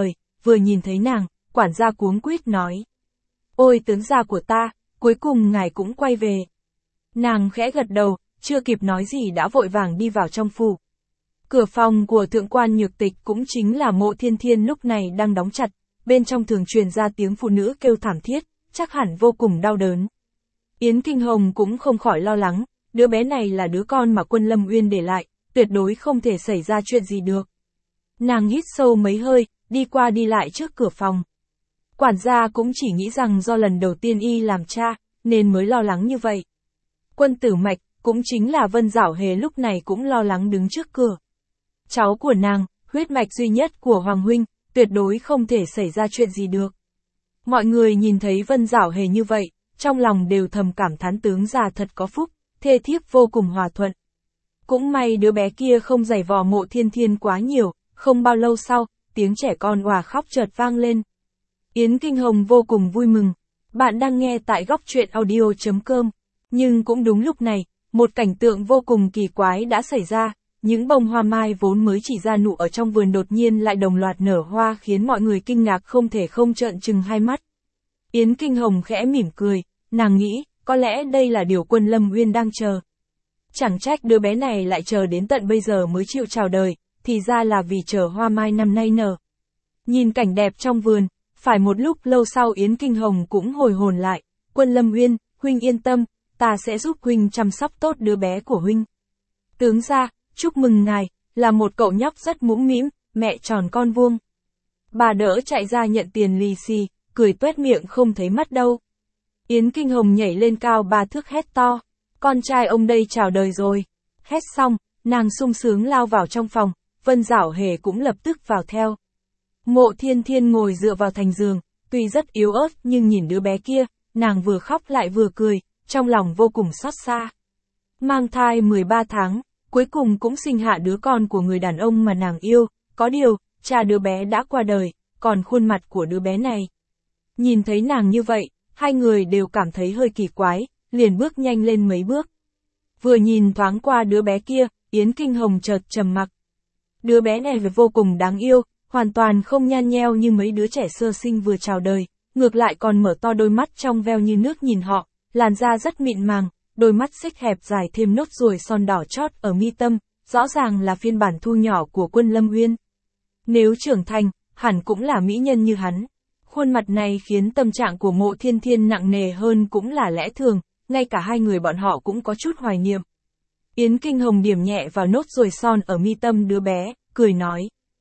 Speaker 1: vừa nhìn thấy nàng, quản gia cuống quýt nói. Ôi tướng gia của ta, cuối cùng ngài cũng quay về. Nàng khẽ gật đầu, chưa kịp nói gì đã vội vàng đi vào trong phủ. Cửa phòng của thượng quan Nhược Tịch cũng chính là Mộ Thiên Thiên lúc này đang đóng chặt, bên trong thường truyền ra tiếng phụ nữ kêu thảm thiết, chắc hẳn vô cùng đau đớn. Yến Kinh Hồng cũng không khỏi lo lắng, đứa bé này là đứa con mà Quân Lâm Uyên để lại, tuyệt đối không thể xảy ra chuyện gì được. Nàng hít sâu mấy hơi, đi qua đi lại trước cửa phòng. Quản gia cũng chỉ nghĩ rằng do lần đầu tiên y làm cha, nên mới lo lắng như vậy. Quân Tử Mạch, cũng chính là Vân Giảo Hề lúc này cũng lo lắng đứng trước cửa. Cháu của nàng, huyết mạch duy nhất của Hoàng Huynh, tuyệt đối không thể xảy ra chuyện gì được. Mọi người nhìn thấy Vân Giảo Hề như vậy, trong lòng đều thầm cảm thán tướng già thật có phúc, thê thiếp vô cùng hòa thuận. Cũng may đứa bé kia không giày vò Mộ Thiên Thiên quá nhiều, không bao lâu sau, tiếng trẻ con òa khóc chợt vang lên. Yến Kinh Hồng vô cùng vui mừng. Bạn đang nghe tại góc truyện audio chấm com. Nhưng cũng đúng lúc này, một cảnh tượng vô cùng kỳ quái đã xảy ra. Những bông hoa mai vốn mới chỉ ra nụ ở trong vườn đột nhiên lại đồng loạt nở hoa khiến mọi người kinh ngạc không thể không trợn trừng hai mắt. Yến Kinh Hồng khẽ mỉm cười, nàng nghĩ, có lẽ đây là điều Quân Lâm Uyên đang chờ. Chẳng trách đứa bé này lại chờ đến tận bây giờ mới chịu chào đời, thì ra là vì chờ hoa mai năm nay nở. Nhìn cảnh đẹp trong vườn, phải một lúc lâu sau Yến Kinh Hồng cũng hồi hồn lại, Quân Lâm Uyên, huynh yên tâm, ta sẽ giúp huynh chăm sóc tốt đứa bé của huynh. Tướng gia, chúc mừng ngài, là một cậu nhóc rất mũm mĩm, mẹ tròn con vuông. Bà đỡ chạy ra nhận tiền lì xì, cười tuét miệng không thấy mắt đâu. Yến Kinh Hồng nhảy lên cao ba thước hét to, con trai ông đây chào đời rồi. Hét xong, nàng sung sướng lao vào trong phòng, Vân Giảo Hề cũng lập tức vào theo. Mộ Thiên Thiên ngồi dựa vào thành giường, tuy rất yếu ớt nhưng nhìn đứa bé kia, nàng vừa khóc lại vừa cười, trong lòng vô cùng xót xa. Mang thai mười ba tháng, cuối cùng cũng sinh hạ đứa con của người đàn ông mà nàng yêu, có điều, cha đứa bé đã qua đời, còn khuôn mặt của đứa bé này. Nhìn thấy nàng như vậy, hai người đều cảm thấy hơi kỳ quái, liền bước nhanh lên mấy bước. Vừa nhìn thoáng qua đứa bé kia, Yến Kinh Hồng chợt trầm mặc. Đứa bé này vô cùng đáng yêu, hoàn toàn không nhan nheo như mấy đứa trẻ sơ sinh vừa chào đời, ngược lại còn mở to đôi mắt trong veo như nước nhìn họ, làn da rất mịn màng, đôi mắt xích hẹp dài thêm nốt ruồi son đỏ chót ở mi tâm, rõ ràng là phiên bản thu nhỏ của Quân Lâm Uyên. Nếu trưởng thành, hẳn cũng là mỹ nhân như hắn. Khuôn mặt này khiến tâm trạng của Mộ Thiên Thiên nặng nề hơn cũng là lẽ thường, ngay cả hai người bọn họ cũng có chút hoài niệm. Yến Kinh Hồng điểm nhẹ vào nốt ruồi son ở mi tâm đứa bé, cười nói.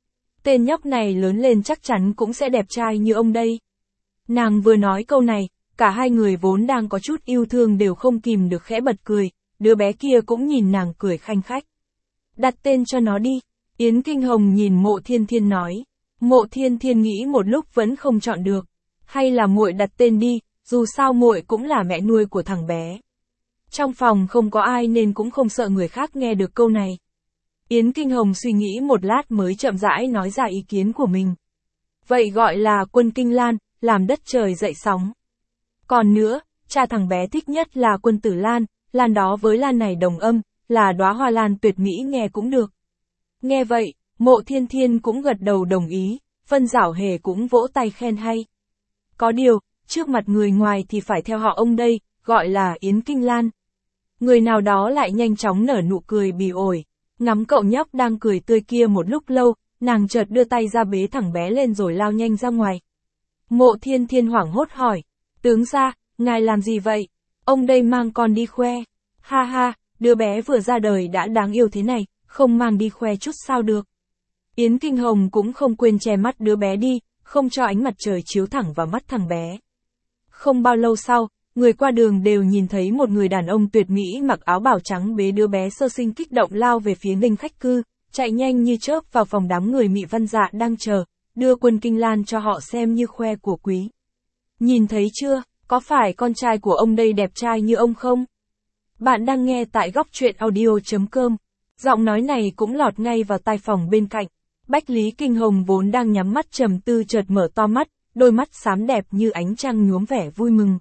Speaker 1: Tên nhóc này lớn lên chắc chắn cũng sẽ đẹp trai như ông đây. Nàng vừa nói câu này, cả hai người vốn đang có chút yêu thương đều không kìm được khẽ bật cười, đứa bé kia cũng nhìn nàng cười khanh khách. Đặt tên cho nó đi, Yến Kinh Hồng nhìn Mộ Thiên Thiên nói. Mộ Thiên Thiên nghĩ một lúc vẫn không chọn được, hay là muội đặt tên đi, dù sao muội cũng là mẹ nuôi của thằng bé. Trong phòng không có ai nên cũng không sợ người khác nghe được câu này. Yến Kinh Hồng suy nghĩ một lát mới chậm rãi nói ra ý kiến của mình. Vậy gọi là Quân Kinh Lan, làm đất trời dậy sóng. Còn nữa, cha thằng bé thích nhất là Quân Tử Lan, lan đó với lan này đồng âm, là đóa hoa lan tuyệt mỹ nghe cũng được. Nghe vậy, Mộ Thiên Thiên cũng gật đầu đồng ý, Vân Giảo Hề cũng vỗ tay khen hay. Có điều, trước mặt người ngoài thì phải theo họ ông đây, gọi là Yến Kinh Lan. Người nào đó lại nhanh chóng nở nụ cười bỉ ổi, ngắm cậu nhóc đang cười tươi kia một lúc lâu, nàng chợt đưa tay ra bế thằng bé lên rồi lao nhanh ra ngoài. Mộ Thiên Thiên hoảng hốt hỏi, tướng gia, ngài làm gì vậy? Ông đây mang con đi khoe. Ha ha, đứa bé vừa ra đời đã đáng yêu thế này, không mang đi khoe chút sao được. Yến Kinh Hồng cũng không quên che mắt đứa bé đi, không cho ánh mặt trời chiếu thẳng vào mắt thằng bé. Không bao lâu sau, người qua đường đều nhìn thấy một người đàn ông tuyệt mỹ mặc áo bào trắng bế đứa bé sơ sinh kích động lao về phía Ninh khách cư, chạy nhanh như chớp vào phòng đám người Mị Văn Dạ đang chờ, đưa Quân Kinh Lan cho họ xem như khoe của quý. Nhìn thấy chưa, có phải con trai của ông đây đẹp trai như ông không? Bạn đang nghe tại góc truyện audio chấm com. Giọng nói này cũng lọt ngay vào tai phòng bên cạnh. Bách Lý Kinh Hồng vốn đang nhắm mắt trầm tư chợt mở to mắt, đôi mắt xám đẹp như ánh trăng nhuốm vẻ vui mừng.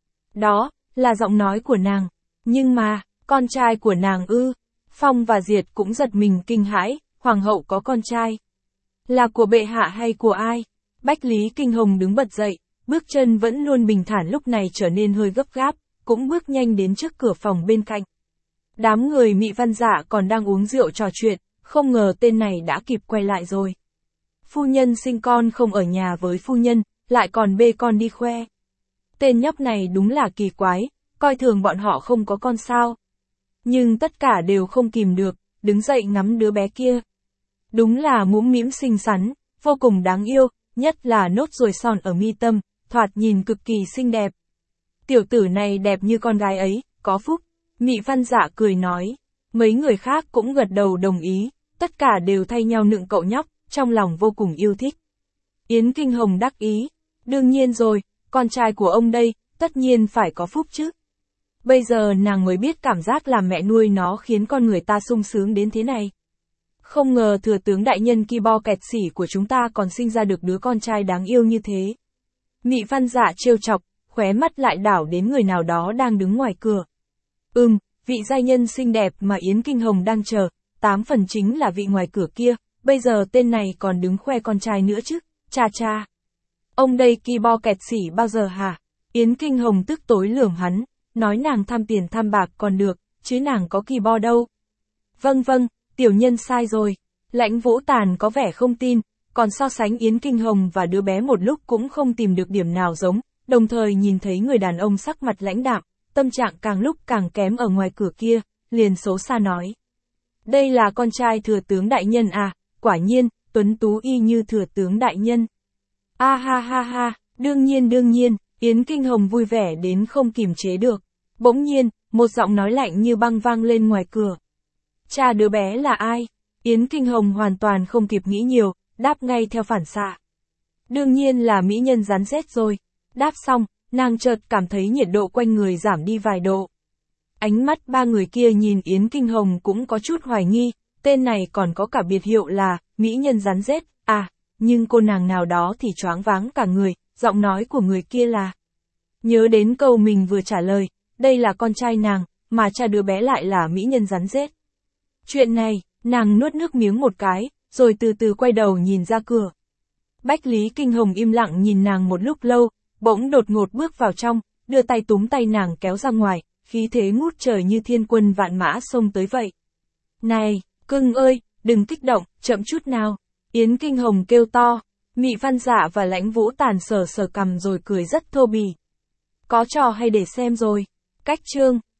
Speaker 1: Đó, là giọng nói của nàng. Nhưng mà, con trai của nàng ư? Phong và Diệt cũng giật mình kinh hãi, hoàng hậu có con trai. Là của bệ hạ hay của ai? Bách Lý Kinh Hồng đứng bật dậy, bước chân vẫn luôn bình thản lúc này trở nên hơi gấp gáp, cũng bước nhanh đến trước cửa phòng bên cạnh. Đám người Mị Văn Dạ còn đang uống rượu trò chuyện, không ngờ tên này đã kịp quay lại rồi. Phu nhân sinh con không ở nhà với phu nhân, lại còn bê con đi khoe. Tên nhóc này đúng là kỳ quái, coi thường bọn họ không có con sao. Nhưng tất cả đều không kìm được, đứng dậy ngắm đứa bé kia. Đúng là mũm mĩm xinh xắn, vô cùng đáng yêu, nhất là nốt ruồi son ở mi tâm, thoạt nhìn cực kỳ xinh đẹp. Tiểu tử này đẹp như con gái ấy, có phúc. Mị Văn Dạ cười nói. Mấy người khác cũng gật đầu đồng ý, tất cả đều thay nhau nựng cậu nhóc, trong lòng vô cùng yêu thích. Yến Kinh Hồng đắc ý. Đương nhiên rồi, con trai của ông đây, tất nhiên phải có phúc chứ. Bây giờ nàng mới biết cảm giác làm mẹ nuôi nó khiến con người ta sung sướng đến thế này. Không ngờ thừa tướng đại nhân Kibo Kẹt Xỉ của chúng ta còn sinh ra được đứa con trai đáng yêu như thế. Mị Văn Dạ trêu chọc, khóe mắt lại đảo đến người nào đó đang đứng ngoài cửa. Ừm, vị giai nhân xinh đẹp mà Yến Kinh Hồng đang chờ, tám phần chính là vị ngoài cửa kia, bây giờ tên này còn đứng khoe con trai nữa chứ, cha cha. Ông đây Kibo Kẹt Xỉ bao giờ hả? Yến Kinh Hồng tức tối lườm hắn, nói nàng tham tiền tham bạc còn được, chứ nàng có Kibo đâu. Vâng vâng, tiểu nhân sai rồi. Lãnh Vũ Tàn có vẻ không tin, còn so sánh Yến Kinh Hồng và đứa bé một lúc cũng không tìm được điểm nào giống, đồng thời nhìn thấy người đàn ông sắc mặt lãnh đạm, tâm trạng càng lúc càng kém ở ngoài cửa kia, liền xấu xa nói. Đây là con trai thừa tướng đại nhân à, quả nhiên, tuấn tú y như thừa tướng đại nhân. A ha ha ha, đương nhiên đương nhiên, Yến Kinh Hồng vui vẻ đến không kìm chế được. Bỗng nhiên, một giọng nói lạnh như băng vang lên ngoài cửa. Cha đứa bé là ai? Yến Kinh Hồng hoàn toàn không kịp nghĩ nhiều, đáp ngay theo phản xạ. Đương nhiên là mỹ nhân rắn rết rồi. Đáp xong, nàng chợt cảm thấy nhiệt độ quanh người giảm đi vài độ. Ánh mắt ba người kia nhìn Yến Kinh Hồng cũng có chút hoài nghi, tên này còn có cả biệt hiệu là mỹ nhân rắn rết, à, nhưng cô nàng nào đó thì choáng váng cả người, giọng nói của người kia là. Nhớ đến câu mình vừa trả lời, đây là con trai nàng, mà cha đứa bé lại là mỹ nhân rắn rết. Chuyện này, nàng nuốt nước miếng một cái, rồi từ từ quay đầu nhìn ra cửa. Bách Lý Kinh Hồng im lặng nhìn nàng một lúc lâu, bỗng đột ngột bước vào trong, đưa tay túm tay nàng kéo ra ngoài, khí thế ngút trời như thiên quân vạn mã xông tới vậy. Này, cưng ơi, đừng kích động, chậm chút nào. Yến Kinh Hồng kêu to, Mị Văn Dạ và Lãnh Vũ Tàn sờ sờ cằm rồi cười rất thô bỉ. Có trò hay để xem rồi. Cách chương